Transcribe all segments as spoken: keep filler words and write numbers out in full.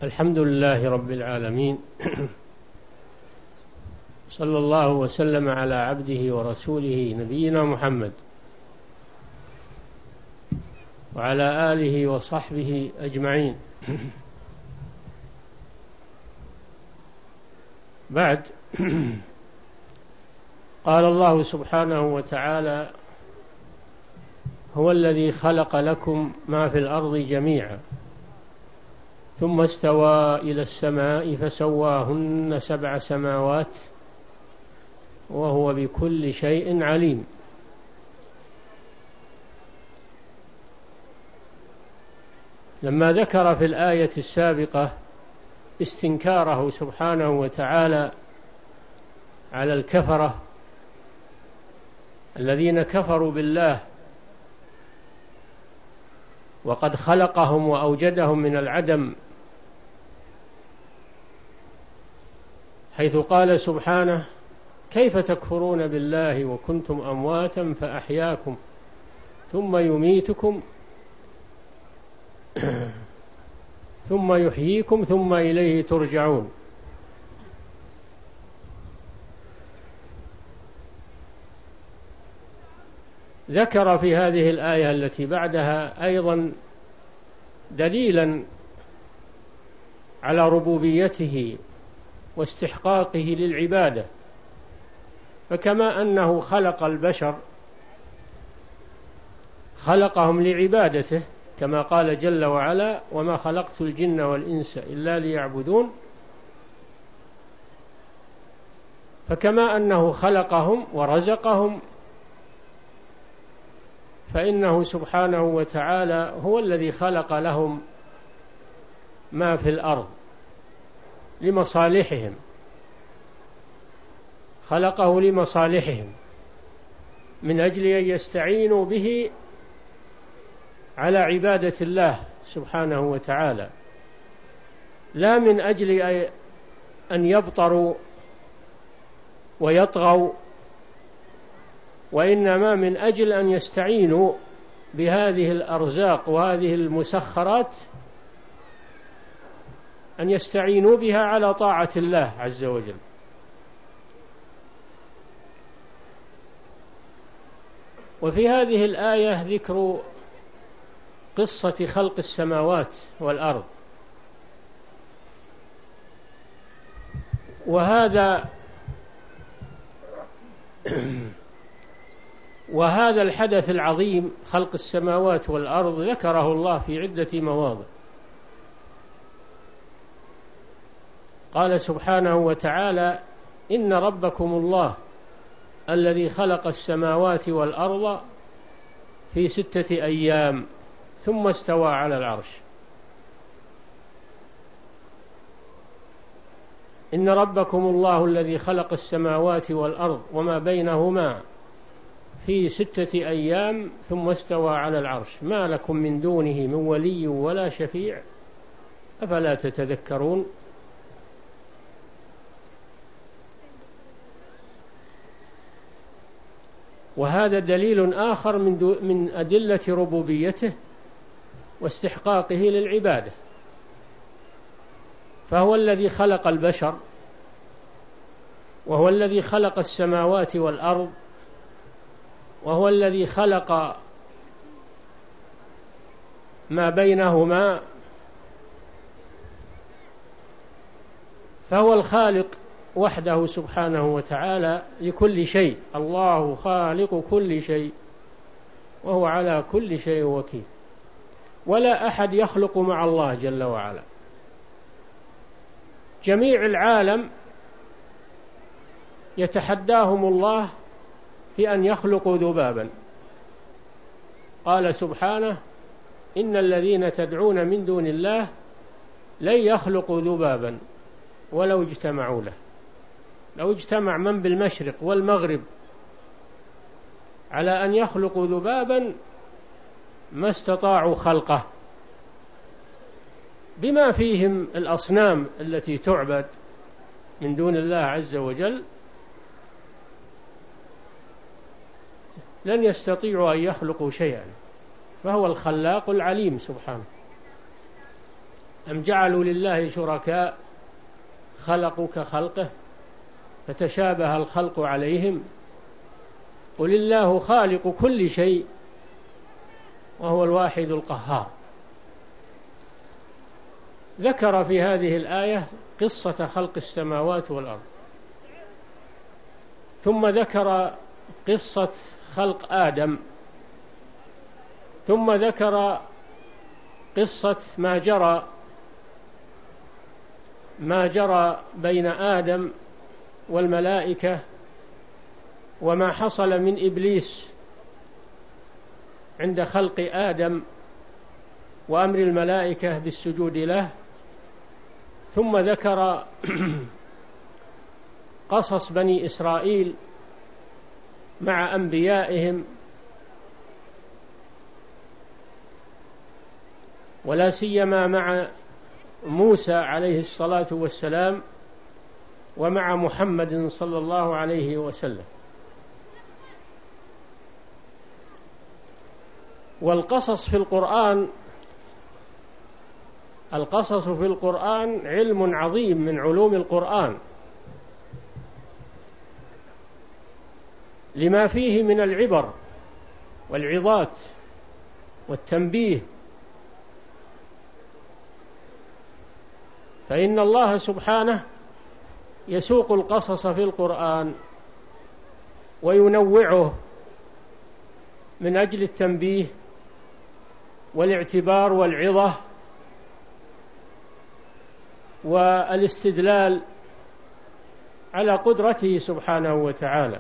الحمد لله رب العالمين. صلى الله وسلم على عبده ورسوله نبينا محمد وعلى آله وصحبه أجمعين. بعد، قال الله سبحانه وتعالى: هو الذي خلق لكم ما في الأرض جميعا ثم استوى إلى السماء فسواهن سبع سماوات وهو بكل شيء عليم. لما ذكر في الآية السابقة استنكاره سبحانه وتعالى على الكفرة الذين كفروا بالله وقد خلقهم وأوجدهم من العدم، حيث قال سبحانه: كيف تكفرون بالله وكنتم أمواتا فأحياكم ثم يميتكم ثم يحييكم ثم إليه ترجعون. ذكر في هذه الآية التي بعدها أيضا دليلا على ربوبيته واستحقاقه للعبادة، فكما أنه خلق البشر خلقهم لعبادته كما قال جل وعلا: وما خلقت الجن والإنس إلا ليعبدون، فكما أنه خلقهم ورزقهم فإنه سبحانه وتعالى هو الذي خلق لهم ما في الأرض لمصالحهم، خلقه لمصالحهم من أجل أن يستعينوا به على عبادة الله سبحانه وتعالى، لا من أجل أن يبطروا ويطغوا، وإنما من أجل أن يستعينوا بهذه الأرزاق وهذه المسخرات، أن يستعينوا بها على طاعة الله عز وجل. وفي هذه الآية ذكر قصة خلق السماوات والأرض، وهذا وهذا الحدث العظيم خلق السماوات والأرض ذكره الله في عدة مواضع. قال سبحانه وتعالى: إن ربكم الله الذي خلق السماوات والأرض في ستة أيام ثم استوى على العرش. إن ربكم الله الذي خلق السماوات والأرض وما بينهما في ستة أيام ثم استوى على العرش ما لكم من دونه من ولي ولا شفيع أفلا تتذكرون. وهذا دليل آخر من, من أدلة ربوبيته واستحقاقه للعبادة، فهو الذي خلق البشر، وهو الذي خلق السماوات والأرض، وهو الذي خلق ما بينهما، فهو الخالق وحده سبحانه وتعالى لكل شيء. الله خالق كل شيء وهو على كل شيء وكيل، ولا أحد يخلق مع الله جل وعلا. جميع العالم يتحداهم الله في أن يخلقوا ذبابا. قال سبحانه: إن الذين تدعون من دون الله لن يخلقوا ذبابا ولو اجتمعوا له. لو اجتمع من بالمشرق والمغرب على أن يخلقوا ذبابا ما استطاعوا خلقه، بما فيهم الأصنام التي تعبد من دون الله عز وجل، لن يستطيعوا أن يخلقوا شيئا، فهو الخلاق العليم سبحانه. أم جعلوا لله شركاء خلقوا كخلقه فتشابه الخلق عليهم قل الله خالق كل شيء وهو الواحد القهار. ذكر في هذه الآية قصة خلق السماوات والأرض، ثم ذكر قصة خلق آدم، ثم ذكر قصة ما جرى ما جرى بين آدم والملائكة وما حصل من إبليس عند خلق آدم وأمر الملائكة بالسجود له، ثم ذكر قصص بني إسرائيل مع أنبيائهم، ولا سيما مع موسى عليه الصلاة والسلام ومع محمد صلى الله عليه وسلم. والقصص في القرآن القصص في القرآن علم عظيم من علوم القرآن، لما فيه من العبر والعظات والتنبيه. فإن الله سبحانه يسوق القصص في القرآن وينوعه من أجل التنبيه والاعتبار والعظة والاستدلال على قدرته سبحانه وتعالى.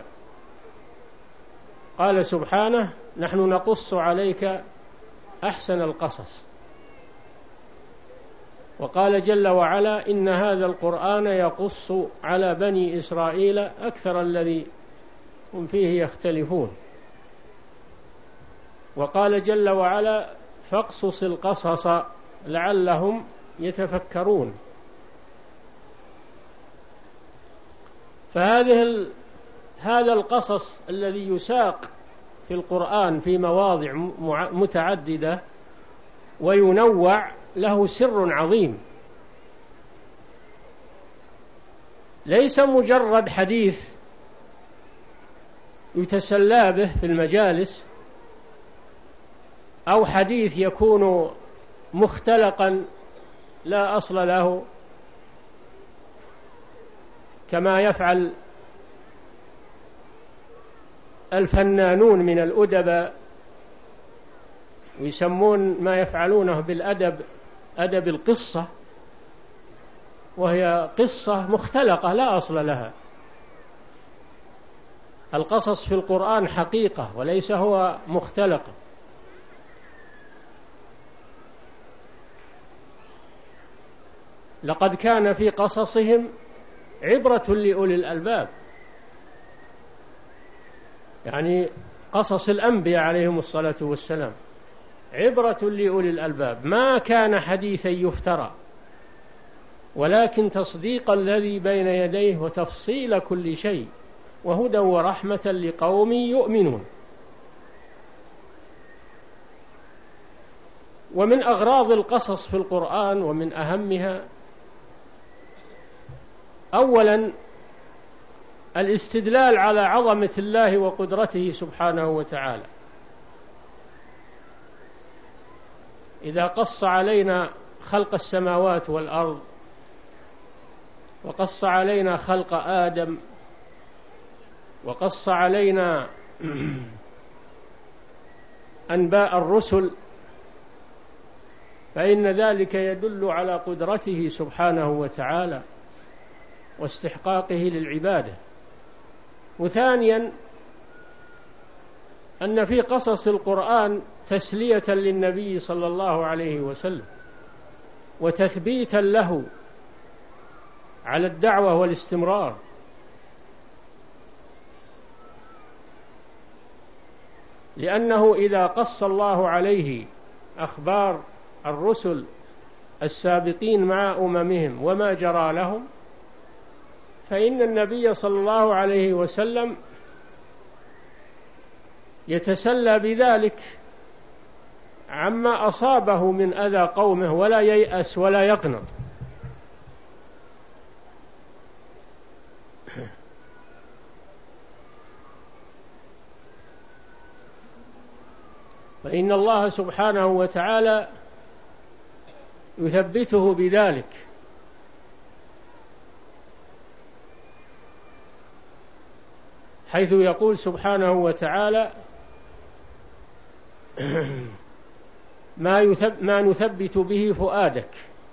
قال سبحانه: نحن نقص عليك أحسن القصص. وقال جل وعلا: إن هذا القرآن يقص على بني إسرائيل أكثر الذي هم فيه يختلفون. وقال جل وعلا: فاقصص القصص لعلهم يتفكرون. فهذه هذا القصص الذي يساق في القرآن في مواضع متعددة وينوع له سر عظيم، ليس مجرد حديث يتسلى به في المجالس، أو حديث يكون مختلقا لا أصل له كما يفعل الفنانون من الأدباء، ويسمون ما يفعلونه بالأدب أدب القصة، وهي قصة مختلقة لا أصل لها. القصص في القرآن حقيقة وليس هو مختلق. لقد كان في قصصهم عبرة لأولي الألباب، يعني قصص الأنبياء عليهم الصلاة والسلام عبرة لأولي الألباب، ما كان حديثا يفترى، ولكن تصديق الذي بين يديه وتفصيل كل شيء وهدى ورحمة لقوم يؤمنون. ومن أغراض القصص في القرآن ومن أهمها أولا الاستدلال على عظمة الله وقدرته سبحانه وتعالى. إذا قص علينا خلق السماوات والأرض، وقص علينا خلق آدم، وقص علينا أنباء الرسل، فإن ذلك يدل على قدرته سبحانه وتعالى واستحقاقه للعبادة. وثانيا أن في قصص القرآن تسلية للنبي صلى الله عليه وسلم وتثبيتا له على الدعوة والاستمرار. لأنه إذا قص الله عليه أخبار الرسل السابقين مع أممهم وما جرى لهم، فإن النبي صلى الله عليه وسلم يتسلى بذلك عما أصابه من أذى قومه ولا ييأس ولا يقنط. فإن الله سبحانه وتعالى يثبته بذلك، حيث يقول سبحانه وتعالى: ما, يثب ما نثبت به فؤادك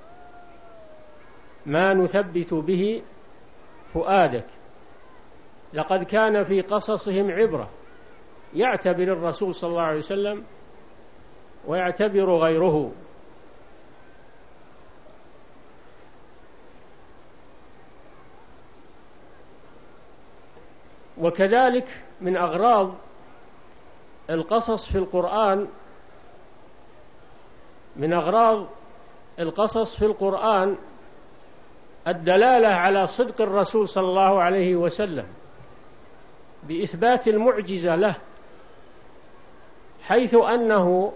ما نثبت به فؤادك لقد كان في قصصهم عبرة. يعتبر الرسول صلى الله عليه وسلم ويعتبر غيره. وكذلك من أغراض القصص في القرآن من أغراض القصص في القرآن الدلالة على صدق الرسول صلى الله عليه وسلم بإثبات المعجزة له، حيث أنه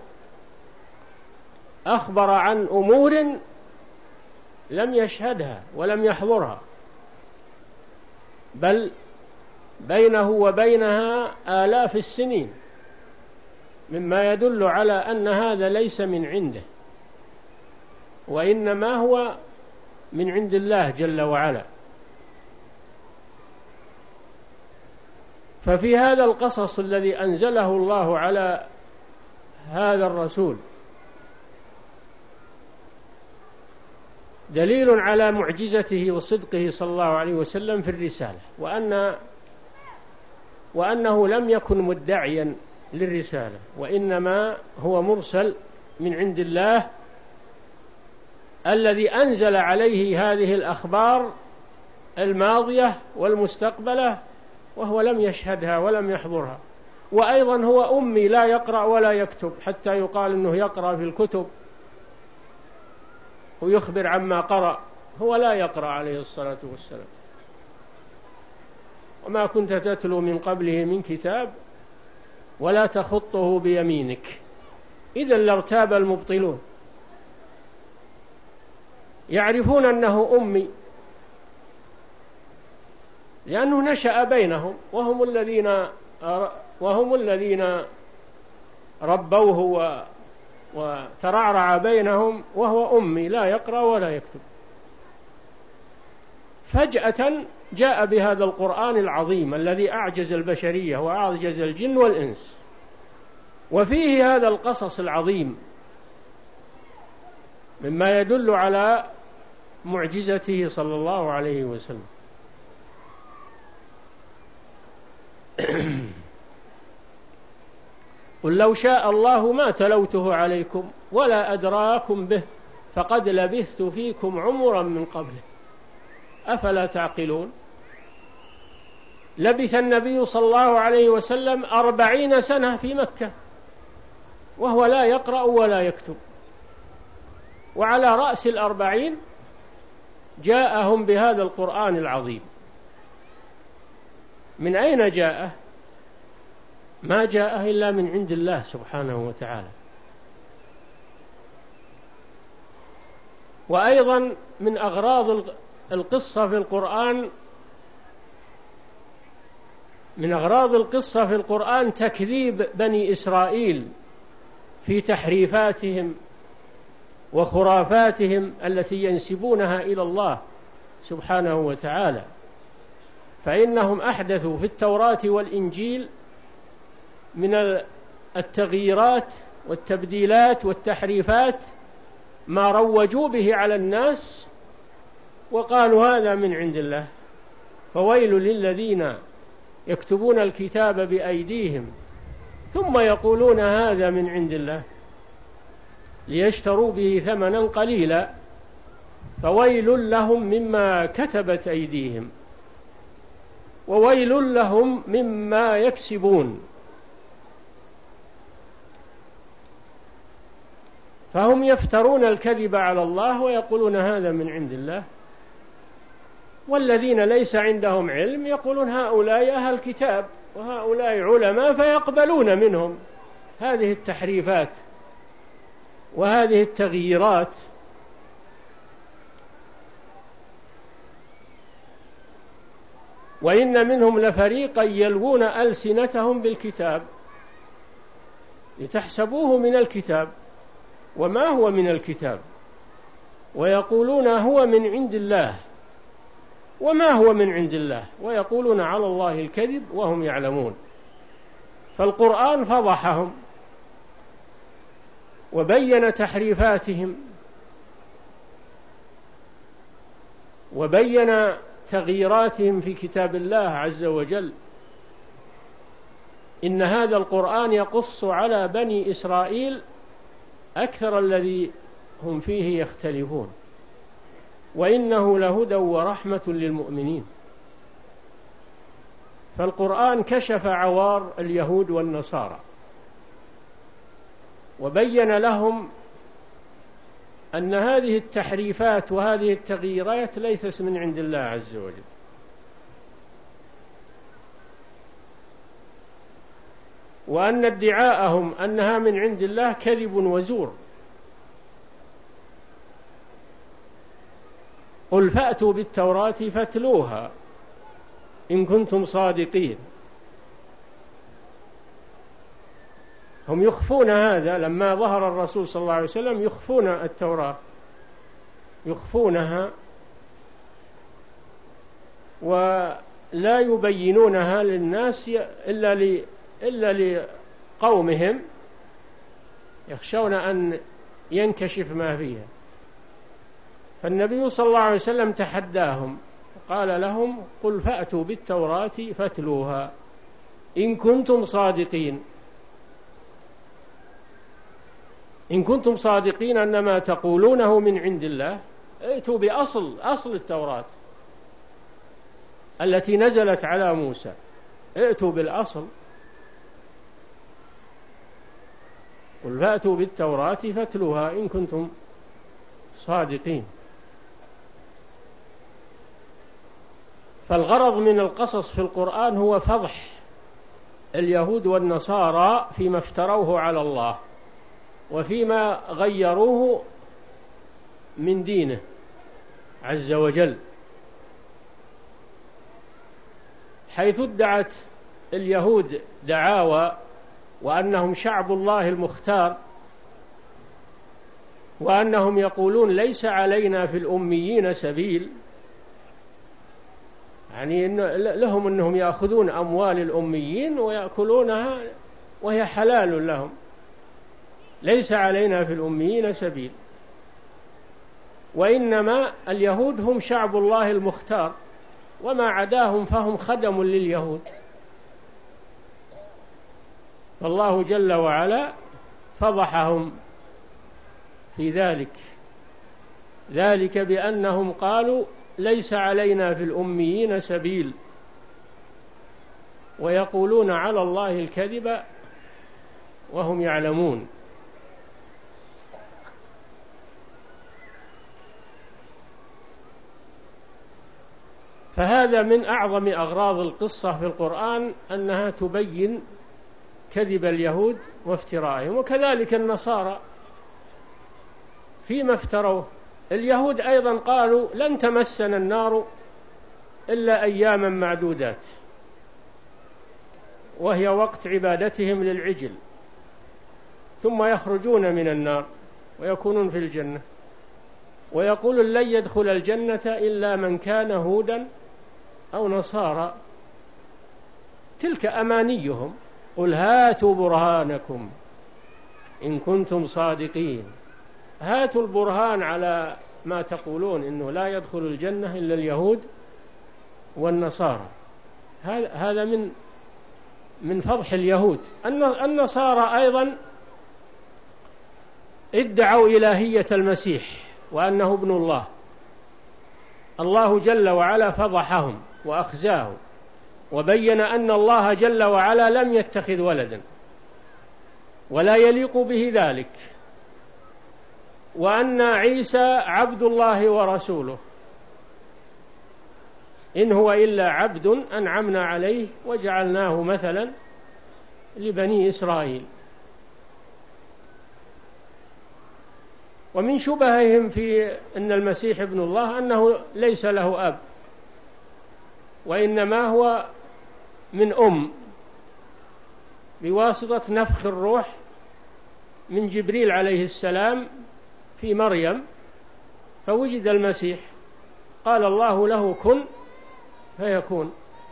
أخبر عن أمور لم يشهدها ولم يحضرها، بل بينه وبينها آلاف السنين، مما يدل على أن هذا ليس من عنده، وإنما هو من عند الله جل وعلا. ففي هذا القصص الذي أنزله الله على هذا الرسول دليل على معجزته وصدقه صلى الله عليه وسلم في الرسالة، وأن وأنه لم يكن مدعيا للرسالة، وإنما هو مرسل من عند الله الذي أنزل عليه هذه الأخبار الماضية والمستقبلة، وهو لم يشهدها ولم يحضرها. وأيضا هو أمي لا يقرأ ولا يكتب، حتى يقال أنه يقرأ في الكتب ويخبر عما قرأ، هو لا يقرأ عليه الصلاة والسلام. وما كنت تتلو من قبله من كتاب ولا تخطه بيمينك إذا لارتاب المبطلون. يعرفون أنه أمي لأنه نشأ بينهم، وهم الذين وهم الذين ربوه وترعرع بينهم، وهو أمي لا يقرأ ولا يكتب. فجأة جاء بهذا القرآن العظيم الذي أعجز البشرية وأعجز الجن والإنس، وفيه هذا القصص العظيم مما يدل على معجزته صلى الله عليه وسلم. قل لو شاء الله ما تلوته عليكم ولا أدراكم به فقد لبثت فيكم عمرا من قبله أفلا تعقلون. لبث النبي صلى الله عليه وسلم أربعين سنة في مكة وهو لا يقرأ ولا يكتب، وعلى رأس الأربعين جاءهم بهذا القرآن العظيم. من أين جاءه؟ ما جاءه إلا من عند الله سبحانه وتعالى. وأيضا من أغراض القصة في القرآن من أغراض القصة في القرآن تكذيب بني إسرائيل في تحريفاتهم وخرافاتهم التي ينسبونها إلى الله سبحانه وتعالى. فإنهم أحدثوا في التوراة والإنجيل من التغييرات والتبديلات والتحريفات ما روجوا به على الناس، وقالوا هذا من عند الله. فويل للذين يكتبون الكتاب بأيديهم ثم يقولون هذا من عند الله ليشتروا به ثمنا قليلا فويل لهم مما كتبت أيديهم وويل لهم مما يكسبون. فهم يفترون الكذب على الله ويقولون هذا من عند الله، والذين ليس عندهم علم يقولون هؤلاء أهل الكتاب وهؤلاء علماء فيقبلون منهم هذه التحريفات وهذه التغييرات وإن منهم لفريقا يلوون ألسنتهم بالكتاب لتحسبوه من الكتاب وما هو من الكتاب ويقولون هو من عند الله وما هو من عند الله ويقولون على الله الكذب وهم يعلمون. فالقرآن فضحهم وبين تحريفاتهم وبين تغييراتهم في كتاب الله عز وجل. إن هذا القرآن يقص على بني إسرائيل أكثر الذي هم فيه يختلفون وإنه لهدى ورحمة للمؤمنين. فالقرآن كشف عوار اليهود والنصارى وبين لهم أن هذه التحريفات وهذه التغييرات ليست من عند الله عز وجل. وأن ادعاءهم أنها من عند الله كذب وزور. قل فأتوا بالتوراة فاتلوها إن كنتم صادقين. هم يخفون هذا لما ظهر الرسول صلى الله عليه وسلم، يخفون التوراة، يخفونها ولا يبينونها للناس إلا ل إلا لقومهم يخشون أن ينكشف ما فيها. فالنبي صلى الله عليه وسلم تحداهم قال لهم قل فأتوا بالتوراة فاتلوها إن كنتم صادقين. إن كنتم صادقين أنما تقولونه من عند الله ائتوا بأصل أصل التوراة التي نزلت على موسى، ائتوا بالأصل. قل فأتوا بالتوراة فاتلوها إن كنتم صادقين. فالغرض من القصص في القرآن هو فضح اليهود والنصارى فيما افتروه على الله وفيما غيروه من دينه عز وجل، حيث ادعت اليهود دعاوى وأنهم شعب الله المختار، وأنهم يقولون ليس علينا في الأميين سبيل، يعني إن لهم أنهم يأخذون أموال الأميين ويأكلونها وهي حلال لهم، ليس علينا في الأميين سبيل. وإنما اليهود هم شعب الله المختار وما عداهم فهم خدم لليهود. فالله جل وعلا فضحهم في ذلك، ذلك بأنهم قالوا ليس علينا في الأميين سبيل ويقولون على الله الكذب وهم يعلمون. فهذا من أعظم أغراض القصة في القرآن أنها تبين كذب اليهود وافترائهم، وكذلك النصارى فيما افتروه. اليهود أيضا قالوا لن تمسنا النار إلا أياما معدودات، وهي وقت عبادتهم للعجل، ثم يخرجون من النار ويكونون في الجنة. ويقول لن يدخل الجنة إلا من كان هودا أو نصارى، تلك أمانيهم. قل هاتوا برهانكم إن كنتم صادقين، هاتوا البرهان على ما تقولون إنه لا يدخل الجنة إلا اليهود والنصارى. هذا من من فضح اليهود. النصارى أيضا ادعوا إلهية المسيح وأنه ابن الله. الله جل وعلا فضحهم وأخزاه وبين أن الله جل وعلا لم يتخذ ولدا ولا يليق به ذلك، وأن عيسى عبد الله ورسوله، إن هو إلا عبد أنعمنا عليه وجعلناه مثلا لبني إسرائيل. ومن شبههم في أن المسيح ابن الله أنه ليس له أب، وإنما هو من أم بواسطة نفخ الروح من جبريل عليه السلام في مريم، فوجد المسيح، قال الله له كن فيكون،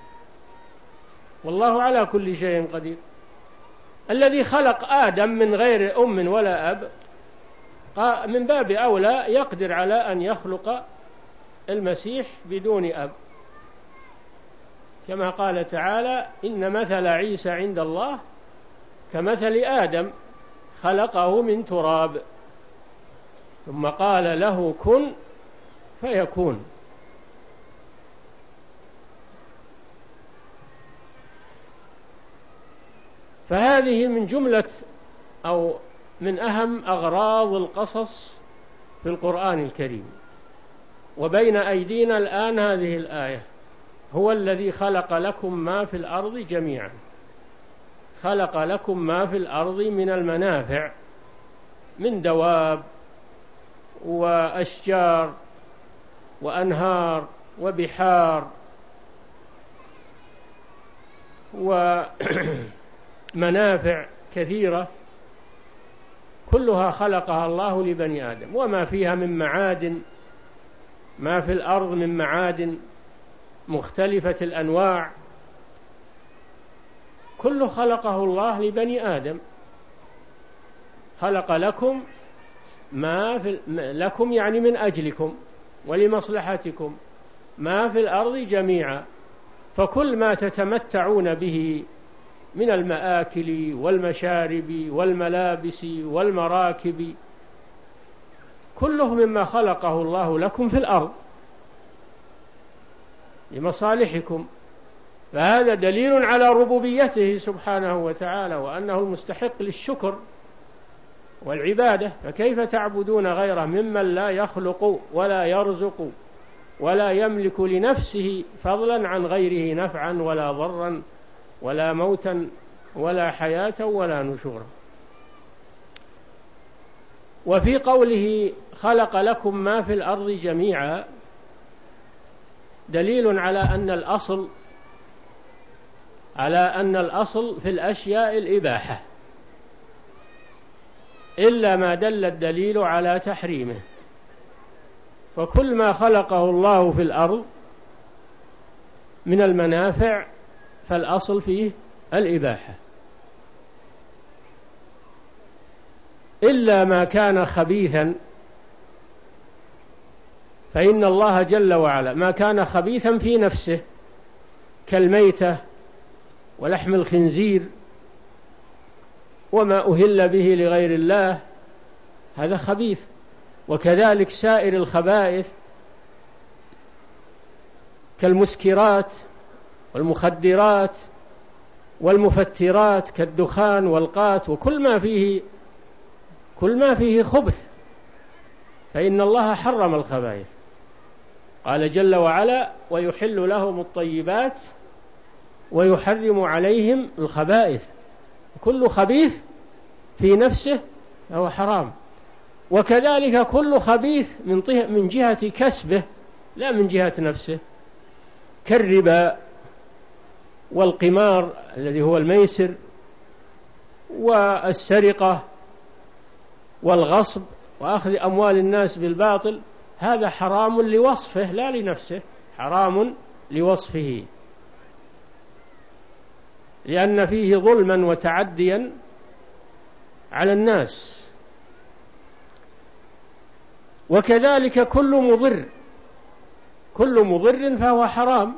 والله على كل شيء قدير. الذي خلق آدم من غير أم ولا أب من باب أولى يقدر على أن يخلق المسيح بدون أب، كما قال تعالى إن مثل عيسى عند الله كمثل آدم خلقه من تراب ثم قال له كن فيكون. فهذه من جملة أو من أهم أغراض القصص في القرآن الكريم. وبين أيدينا الآن هذه الآية: هو الذي خلق لكم ما في الأرض جميعا، خلق لكم ما في الأرض من المنافع، من دواب وأشجار وأنهار وبحار ومنافع كثيرة، كلها خلقها الله لبني آدم، وما فيها من معادن، ما في الأرض من معادن مختلفة الأنواع، كله خلقه الله لبني آدم. خلق لكم ما في لكم يعني من أجلكم ولمصلحتكم ما في الأرض جميعا، فكل ما تتمتعون به من المآكل والمشارب والملابس والمراكب كله مما خلقه الله لكم في الأرض لمصالحكم. فهذا دليل على ربوبيته سبحانه وتعالى وأنه المستحق للشكر والعبادة. فكيف تعبدون غيره ممن لا يخلق ولا يرزق ولا يملك لنفسه فضلا عن غيره نفعا ولا ضرا ولا موتا ولا حياة ولا نشورا. وفي قوله خلق لكم ما في الأرض جميعا دليل على أن الأصل على أن الأصل في الأشياء الإباحة، إلا ما دل الدليل على تحريمه. فكل ما خلقه الله في الأرض من المنافع فالأصل فيه الإباحة، إلا ما كان خبيثا، فإن الله جل وعلا ما كان خبيثا في نفسه كالميتة ولحم الخنزير وما أهل به لغير الله، هذا خبيث. وكذلك سائر الخبائث كالمسكرات والمخدرات والمفترات كالدخان والقات وكل ما فيه كل ما فيه خبث، فإن الله حرم الخبائث. قال جل وعلا ويحل لهم الطيبات ويحرم عليهم الخبائث. كل خبيث في نفسه فهو حرام، وكذلك كل خبيث من من جهة كسبه لا من جهة نفسه، كالربا والقمار الذي هو الميسر والسرقة والغصب وأخذ أموال الناس بالباطل، هذا حرام لوصفه لا لنفسه، حرام لوصفه لأن فيه ظلما وتعديا على الناس. وكذلك كل مضر كل مضر فهو حرام،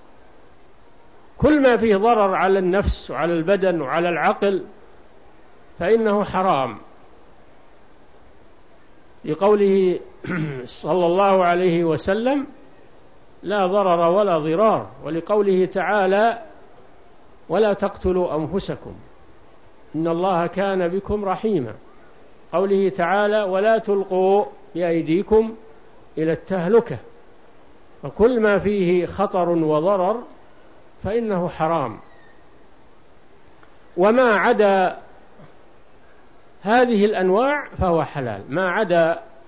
كل ما فيه ضرر على النفس وعلى البدن وعلى العقل فإنه حرام، لقوله صلى الله عليه وسلم لا ضرر ولا ضرار، ولقوله تعالى ولا تقتلوا أنفسكم إن الله كان بكم رحيما، قوله تعالى ولا تلقوا بأيديكم إلى التهلكة. فكل ما فيه خطر وضرر فإنه حرام، وما عدا هذه الأنواع فهو حلال، ما عدا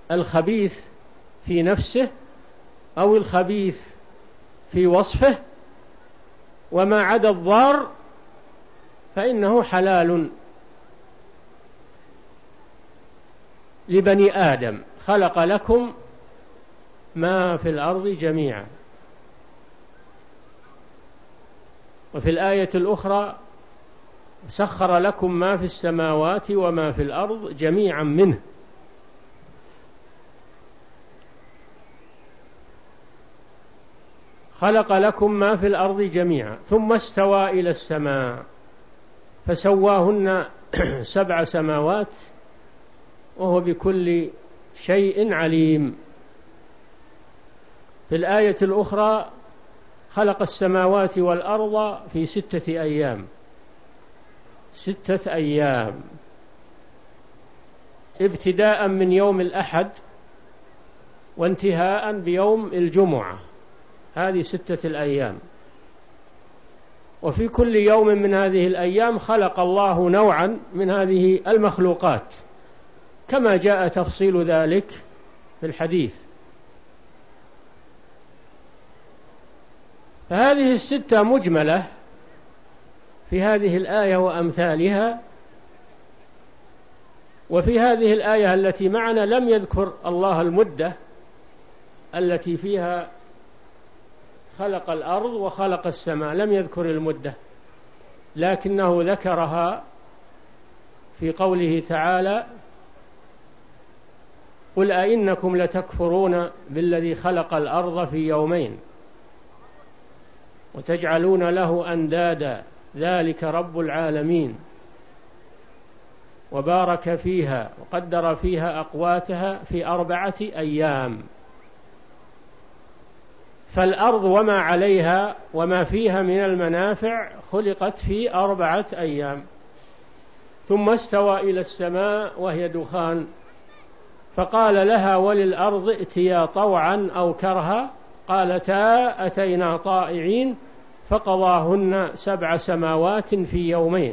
الخبيث في نفسه أو الخبيث في وصفه، وما عدا الضار فإنه حلال لبني آدم. خلق لكم ما في الأرض جميعا. وفي الآية الأخرى سخر لكم ما في السماوات وما في الأرض جميعا منه. خلق لكم ما في الأرض جميعا ثم استوى إلى السماء فسواهن سبع سماوات وهو بكل شيء عليم. في الآية الأخرى خلق السماوات والأرض في ستة أيام ستة أيام ابتداء من يوم الأحد وانتهاء بيوم الجمعة، هذه ستة الأيام. وفي كل يوم من هذه الأيام خلق الله نوعا من هذه المخلوقات كما جاء تفصيل ذلك في الحديث. فهذه الستة مجملة في هذه الآية وأمثالها. وفي هذه الآية التي معنا لم يذكر الله المدة التي فيها خلق الأرض وخلق السماء، لم يذكر المدة، لكنه ذكرها في قوله تعالى: قل أئنكم لتكفرون بالذي خلق الأرض في يومين وتجعلون له أندادا ذلك رب العالمين وبارك فيها وقدر فيها أقواتها في أربعة أيام. فالأرض وما عليها وما فيها من المنافع خلقت في أربعة أيام. ثم استوى إلى السماء وهي دخان فقال لها وللأرض ائتيا طوعا أو كرها قالتا أتينا طائعين فقضاهن سبع سماوات في يومين.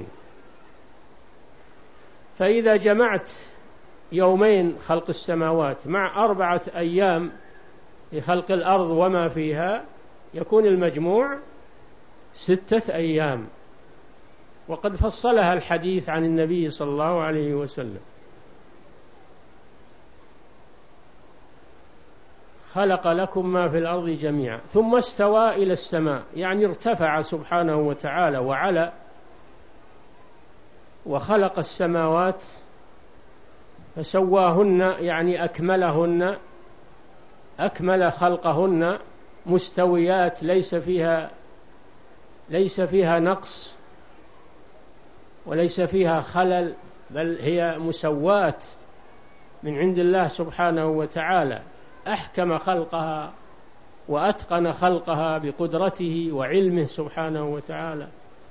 فإذا جمعت يومين خلق السماوات مع أربعة أيام لخلق الأرض وما فيها يكون المجموع ستة أيام. وقد فصلها الحديث عن النبي صلى الله عليه وسلم. خلق لكم ما في الأرض جميعا ثم استوى إلى السماء، يعني ارتفع سبحانه وتعالى وعلى وخلق السماوات فسواهن، يعني أكملهن، أكمل خلقهن مستويات ليس فيها ليس فيها نقص وليس فيها خلل، بل هي مسوات من عند الله سبحانه وتعالى. أحكم خلقها وأتقن خلقها بقدرته وعلمه سبحانه وتعالى.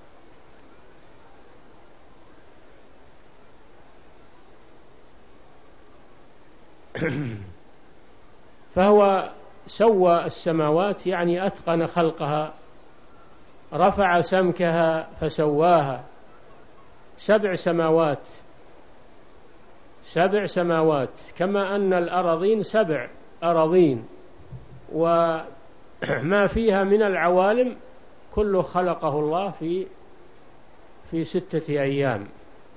فهو سوى السماوات يعني أتقن خلقها، رفع سمكها فسواها. سبع سماوات سبع سماوات كما أن الأراضين سبع أراضين، وما فيها من العوالم كله خلقه الله في في ستة أيام.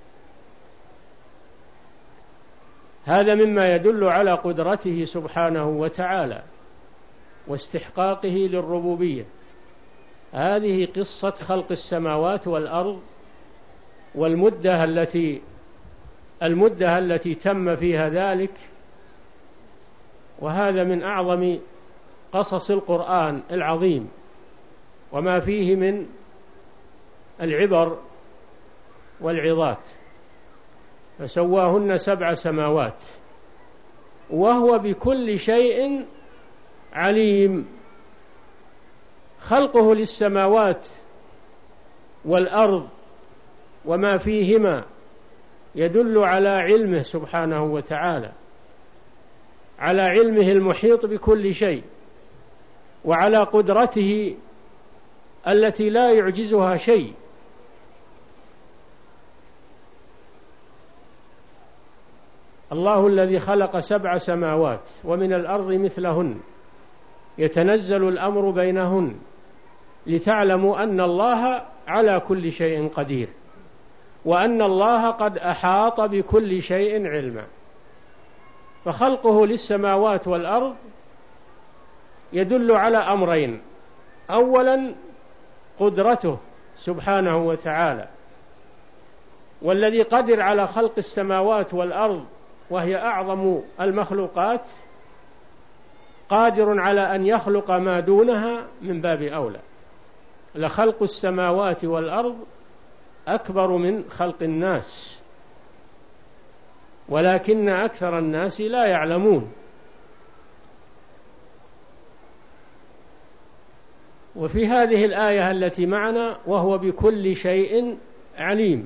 هذا مما يدل على قدرته سبحانه وتعالى واستحقاقه للربوبية. هذه قصة خلق السماوات والأرض والمدة التي المدة التي تم فيها ذلك. وهذا من أعظم قصص القرآن العظيم وما فيه من العبر والعظات. فسواهن سبع سماوات وهو بكل شيء عليم. خلقه للسماوات والأرض وما فيهما يدل على علمه سبحانه وتعالى، على علمه المحيط بكل شيء، وعلى قدرته التي لا يعجزها شيء. الله الذي خلق سبع سماوات ومن الأرض مثلهن يتنزل الأمر بينهن لتعلموا أن الله على كل شيء قدير وأن الله قد أحاط بكل شيء علما. فخلقه للسماوات والأرض يدل على أمرين: أولا قدرته سبحانه وتعالى، والذي قدر على خلق السماوات والأرض وهي أعظم المخلوقات قادر على أن يخلق ما دونها من باب أولى. لخلق السماوات والأرض أكبر من خلق الناس، ولكن أكثر الناس لا يعلمون. وفي هذه الآية التي معنا وهو بكل شيء عليم،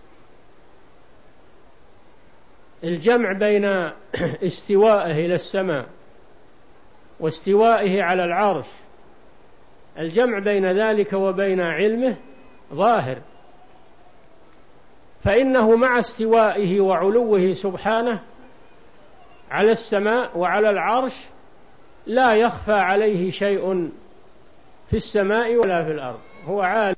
الجمع بين استوائه إلى السماء واستوائه على العرش، الجمع بين ذلك وبين علمه ظاهر، فإنه مع استوائه وعلوه سبحانه على السماء وعلى العرش لا يخفى عليه شيء في السماء ولا في الأرض، هو عالم